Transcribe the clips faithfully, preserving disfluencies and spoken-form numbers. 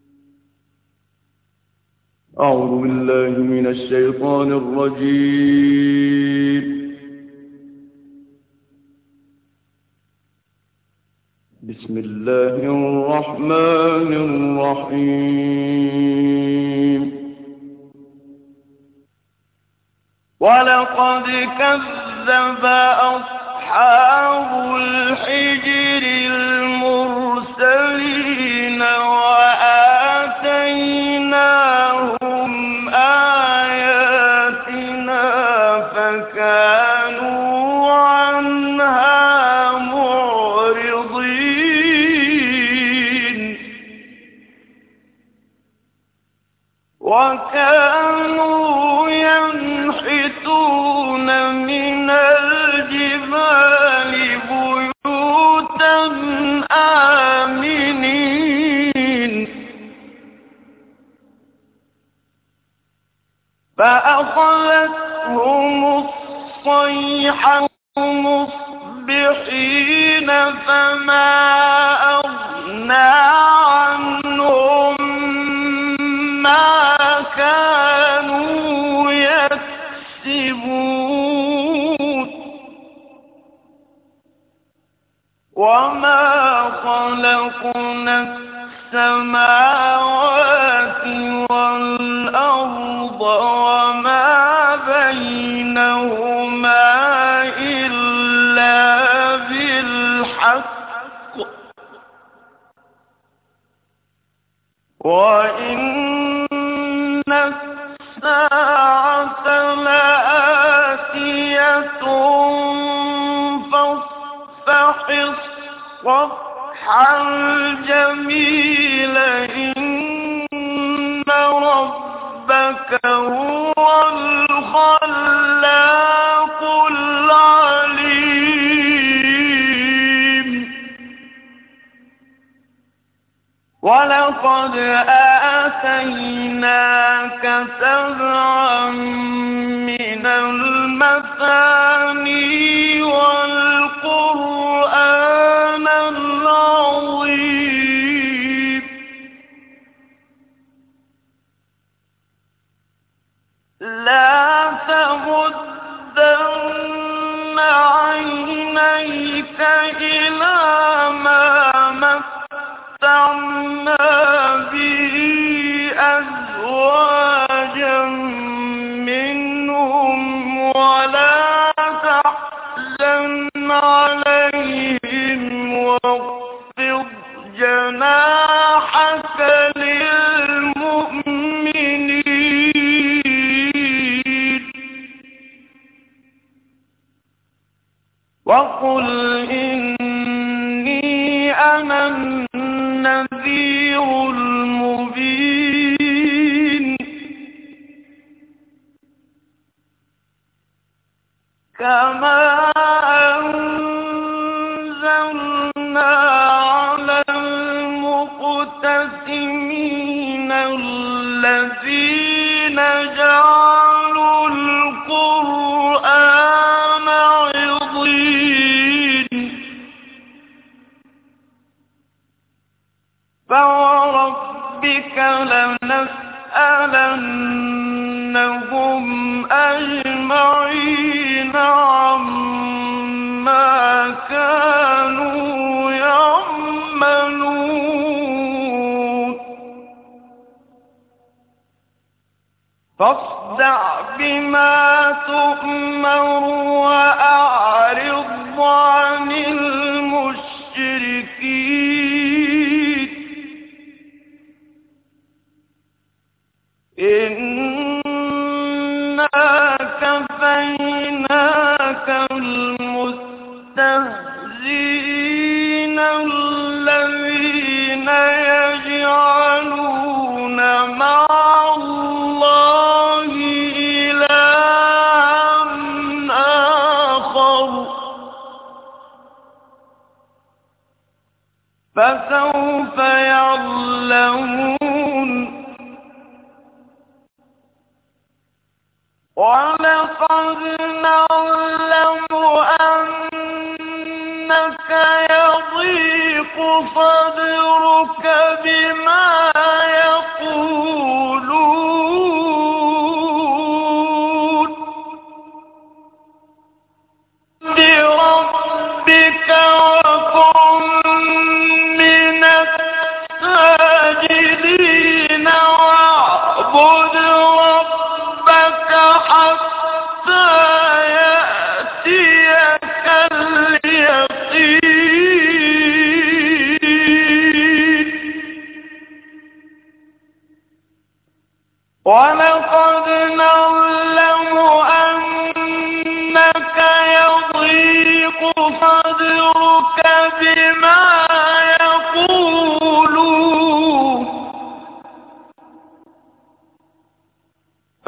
أعوذ بالله من الشيطان الرجيم. بسم الله الرحمن الرحيم. ولقد كذب أصحاب الحجر المرسلين وآتيناهم آياتنا فكانوا عنها معرضين وكانوا ينحتون من الجبال بيوتا آمنين فأخذتهم الصيحة مصبحين فما أغنى عنهم ما كانوا يكسبون وما خلقنا السماوات والأرض وما بينهما إلا بالحق وإن الساعة لآتية فاصفح الصفح الجميل إن ربك هو الخلاق العليم ولقد آتيناك سبعا من المثاني والقرآن العظيم لا تمدن عينيك إلى ما متعنا به أزواجا منهم ولا تحزن عليهم واخفض جناحك للمؤمنين وقل إني أنا النذير المبين كما أنزلنا على المقتسمين الذين جعلوا القرآن عضين فوربك لنسألنهم أجمعين عما كانوا يعملون فاصدع بما تؤمر وأعرض عن المشركين إنا كفيناك المستهزئين الذين يجعلون مع الله إلها آخر فسوف يعلمون ولقد نعلم أنك يضيق صدرك بما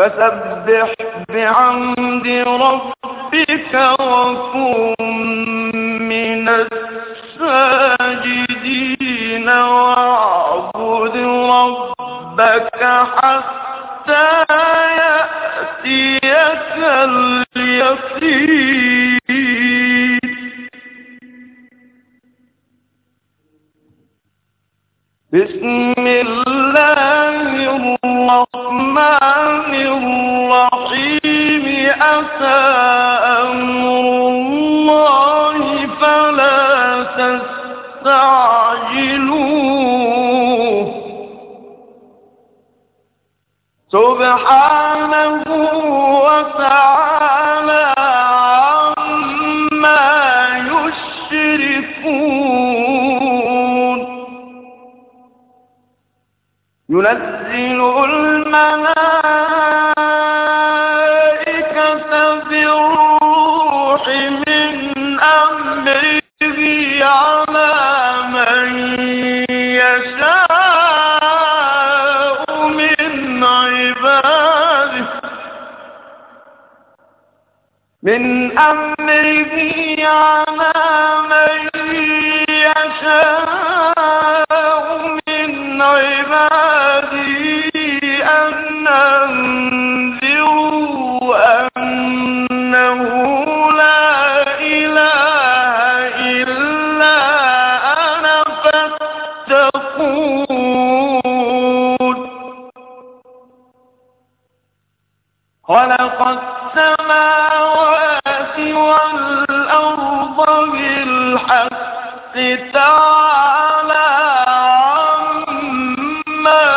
فسبح بحمد ربك وكن من الساجدين واعبد ربك حتى يأتيك اليقين. بسم الله الرحمن الرحيم. أتى أمر الله فلا تستعجلوه سبحانه وتعالى عما يشركون. ينزل الملائكة بالروح من أمره على من يشاء من عباده من أمره على من يشاء من عباده أن أنذروا أنه لا إله إلا أنا فاتقون. خلق السماوات والأرض بالحق تعالى عما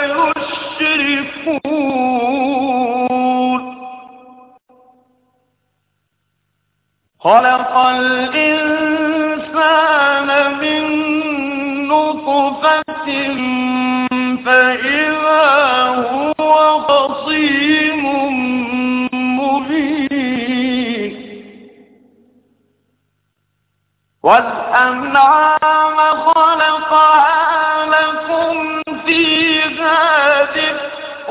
يشركون. خلق الإنسان من نطفة فإذا هو خصيم مبين. والأنعام خلقها لكم فيها دفء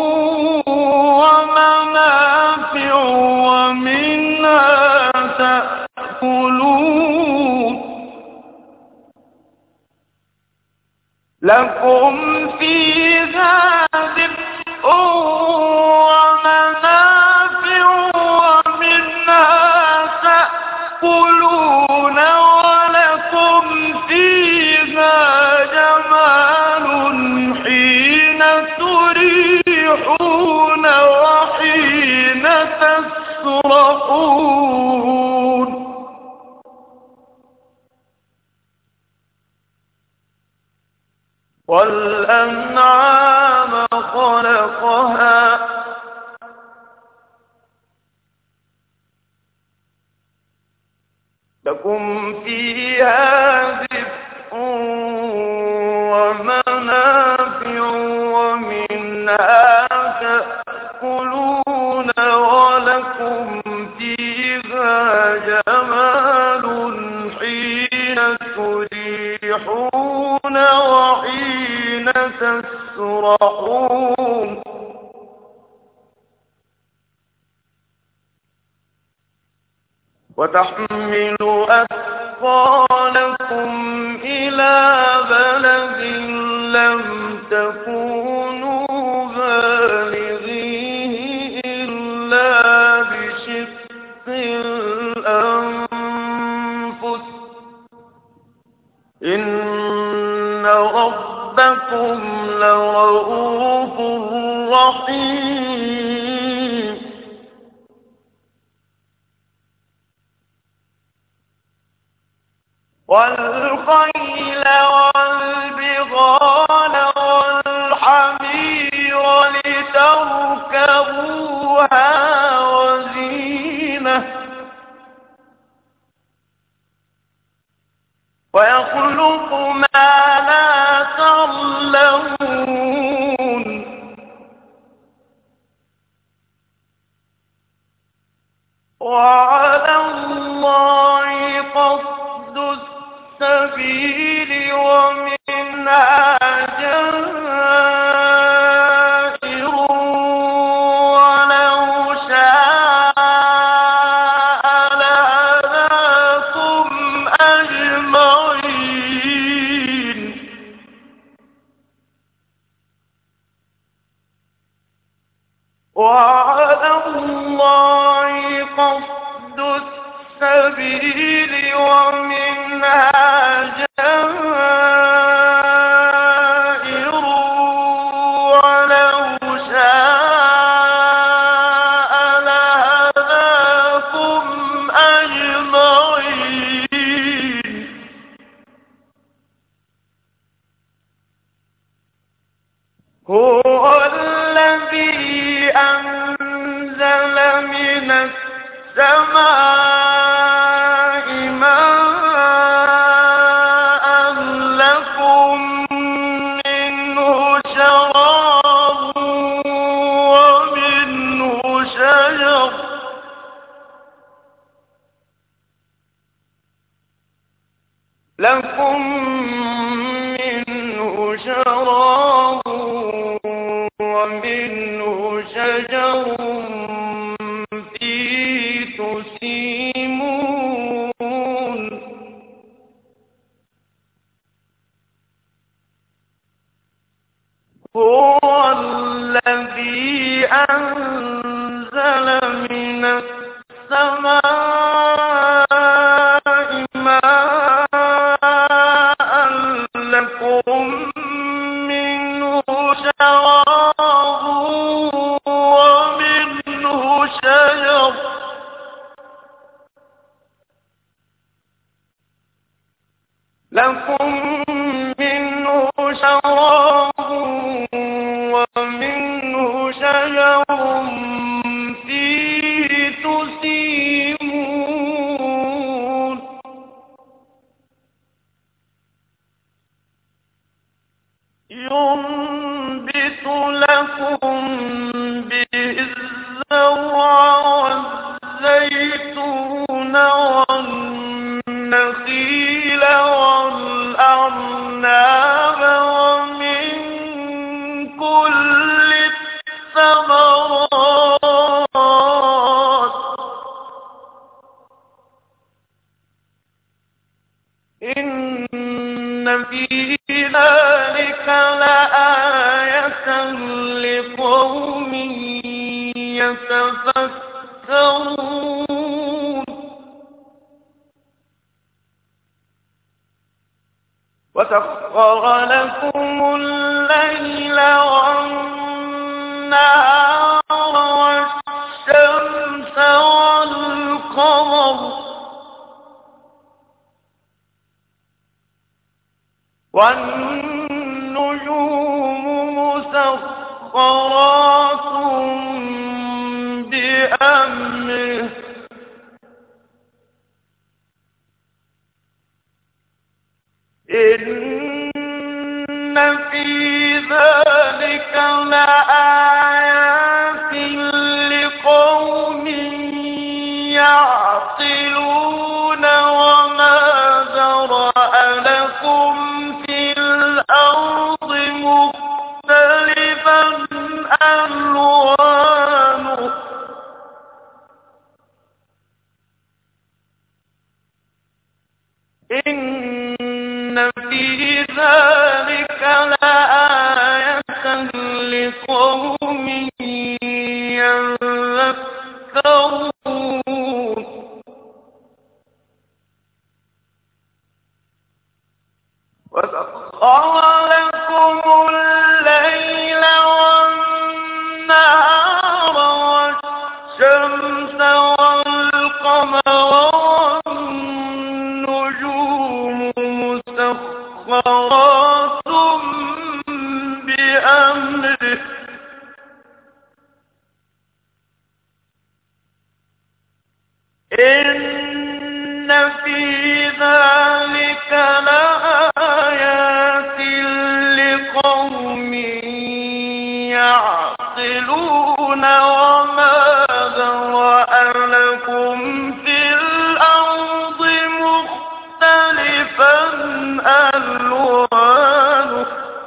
ومنافع ومنها تأكلون. لكم فيها دفء ومنافع ومنها تأكلون ولكم فيها جمال حين تريحون وحين تسرحون. والأنعام خلقها لكم فيها دفء ومنافع ومنها تأكلون ولكم فيها جمال حين تريحون وحين تسرحون. وتحمل أثقالكم إلى بلد لم تكونوا بالغيه إلا بشق الأنفس إن ربكم لرؤوف رحيم. والخيل والبغال والحمير لتركبوها وزينة ويخلق ما لا تعلمون. وعلى الله قصد السبيل ومنها جائر منه شراب ومنه شجر فيه تسيمون هو الذي أنزل من السماء ماء لكم منه شراب ومنه شجر لكم منه شراب ومنه شجر فيه تسيمون ينبت لكم به الزرع والزيتون والنخيل والأعناب ومن كل الثمرات إن في ذلك لآية لقوم يتفكرون وسخر لكم الليل والنهار والشمس والقمر والنجوم مسخرات بأمره إن في ذلك لآيات لقوم يعقلون وما ذرأ لكم في الأرض مختلفا ألوانه إن في ذلك لآية لقوم يذكرون وسخر لكم الليل والنهار والشمس والقمر والنجوم مسخرات بأمره إن في ذلك لآيات لقوم يعقلون وما ذرأ لكم في الأرض مختلفا ألوانه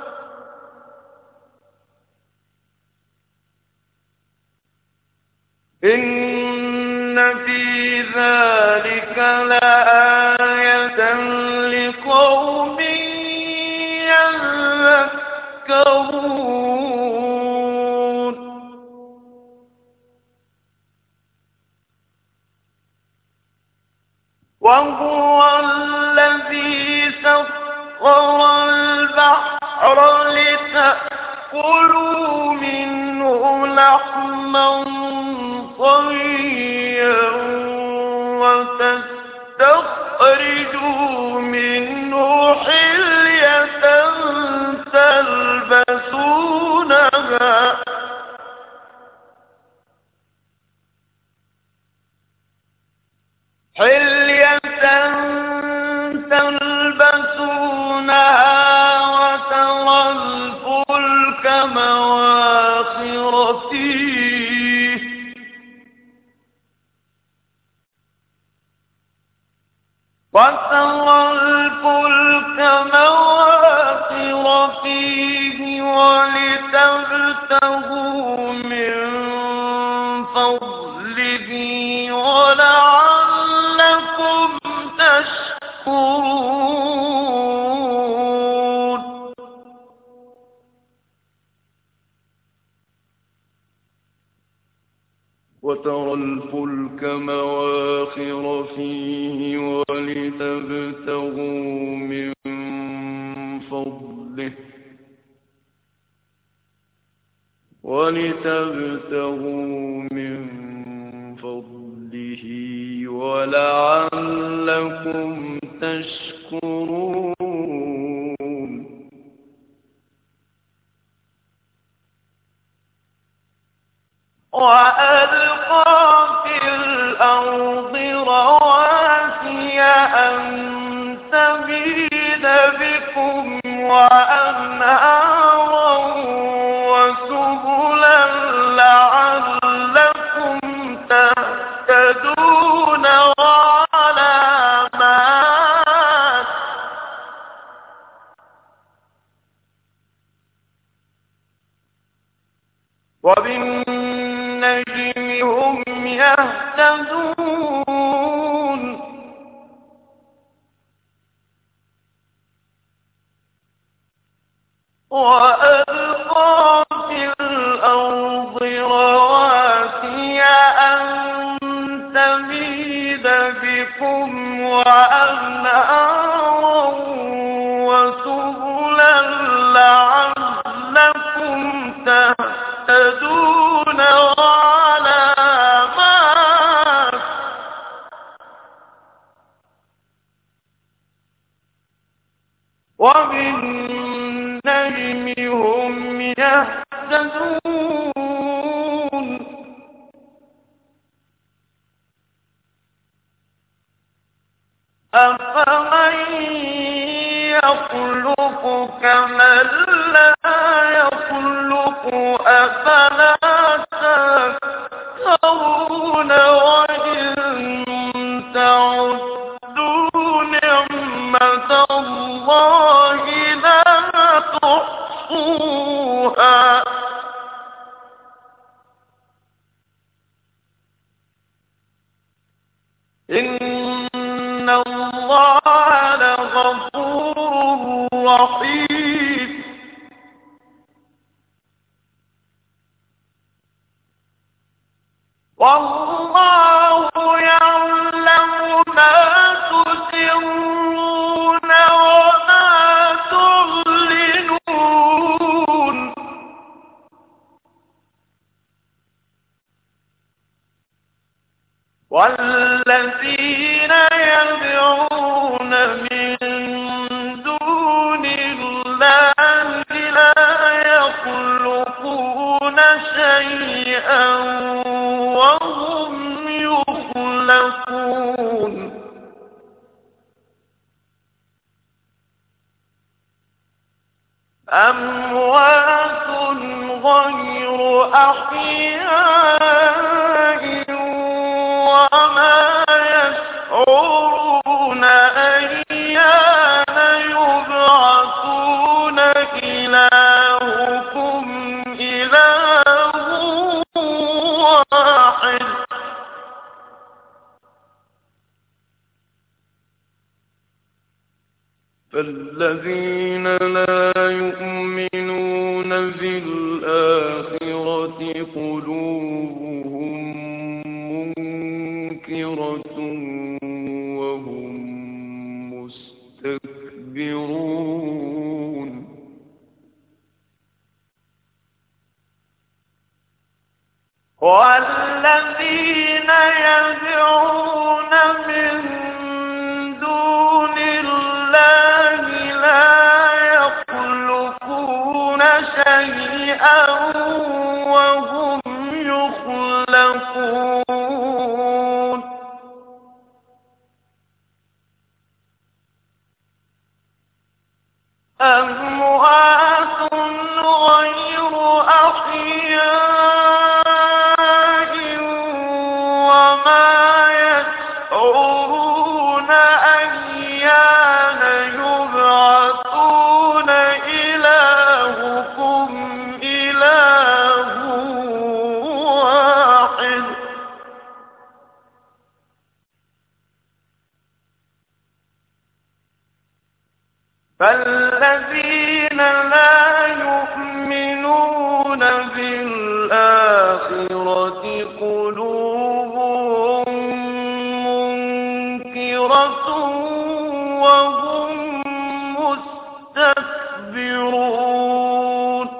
إن في ذلك لآية لقوم يذكرون وهو الذي سخر البحر لتأكلوا منه لحما طريا وتستخرجوا منه حلية تلبسونها حلية تلبسونها وترى الفلك مواخر فيه وترى الفلك مواخر فيه ولتبتغوا من فضله ولعلكم تشكرون وترى الفلك مواخر فيه ولتبتغوا من فضله ولتبتغوا من فضله ولعلكم تشكرون وألقى في الأرض رواسي أن تميد بكم وأنهارا وسبلا لعلكم تهتدون وعلامات وبالنجم هم يهتدون وألقى في الأرض رواسي أن تميد بكم وأنهارا وسبلا لعلكم تهتدون وعلامات وبالنجم هم يهتدون أفمن يخلق كمن لا يخلق أفلا تذكرون وإن تعدوا نعمة الله لا تحصوها إن الله لغفور رحيم والله يعلم ما تسرون وما تعلنون والذين يدعون من دون الله لا يخلقون شيئا وهم يخلقون أموات غير أحياء وما يشعرون أيان يبعثون إلهكم إله واحد فالذين لا يؤمنون بالآخرة قلوبهم منكرة وهم مستكبرون والذين يدعون من دون الله لا يخلقون شيئا وهم يخلقون أموات غير أحياء وما يشعرون أيان فالذين لا يؤمنون بالآخرة قلوبهم منكرة وهم مستكبرون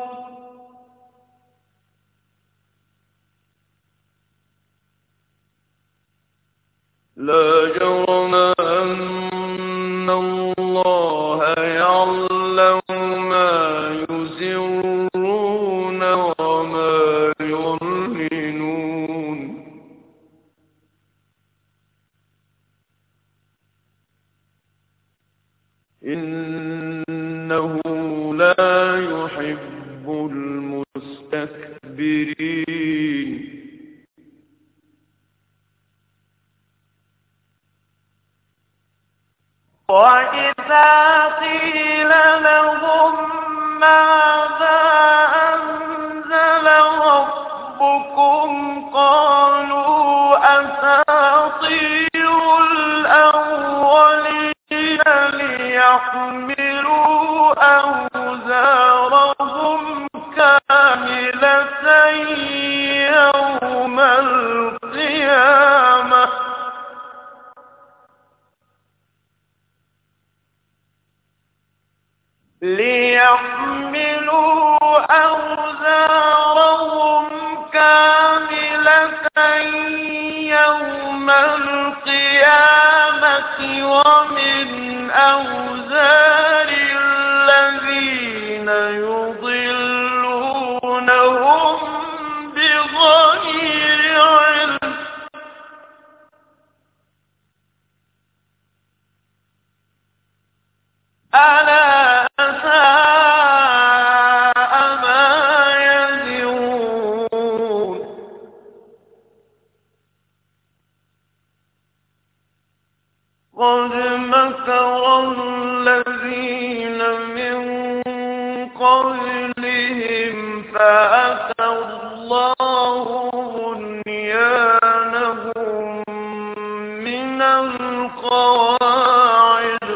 لا جرم أن الله يعلم ما يسرون وما يعلنون إنه لا يحب المستكبرين وإذا قيل لهم ماذا أنزل ربكم قالوا أساطير الأولين ليحملوا أوزارهم كاملة يوم القيامة ليحملوا أوزارهم كاملة يوم القيامة ومن أوزار الذين يضلونهم بغير علم ألا قد مكر الذين من قبلهم فأتى الله بنيانهم من القواعد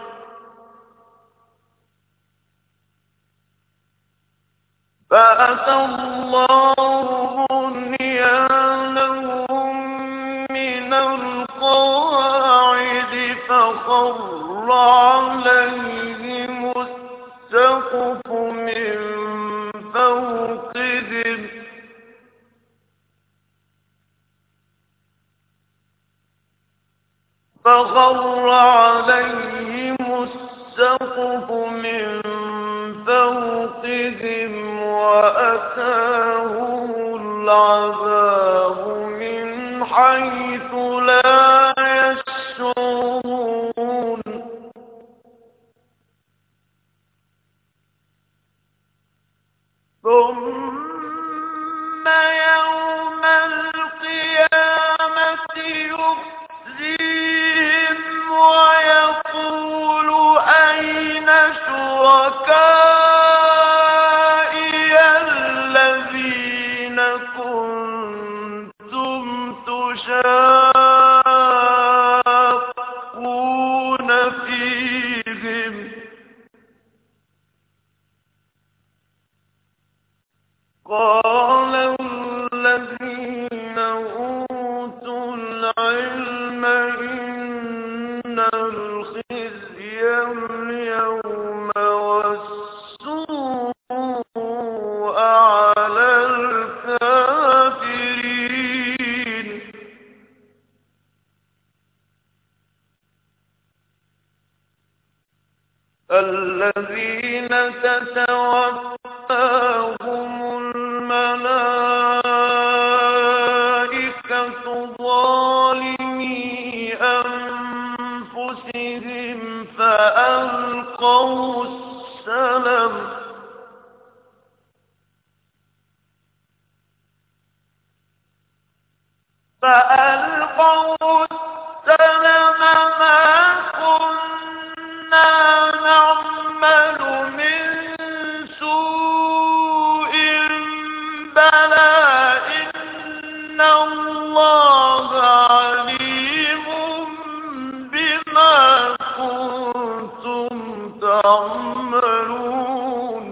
فأتى الله بنيانهم من القواعد فخر عليهم السقف من فوقهم فخر عليهم السقف من فوقهم وأتاهم العذاب من حيث لا يشعرون ثم يوم القيامة يخزيهم ويقول أين شركائي الذين كنتم تشاقون فيهم قال الذين أوتوا العلم إن الخزي اليوم والسوء على الكافرين الذين تتوفاهم الملائكة ظالمي أنفسهم فألقوا السلم فألقوا السلم ما كنا نعمل من سوء بلى إن الله عليم بما كنتم تعملون يعملون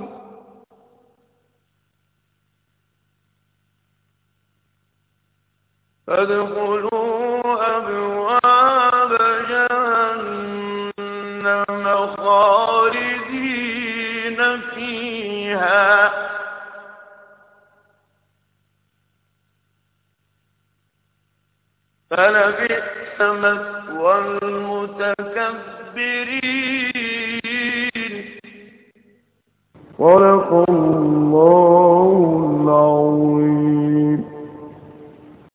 فادخلوا أبواب جهنم خالدين فيها فلبئس مثوى المتكبرين. صدق الله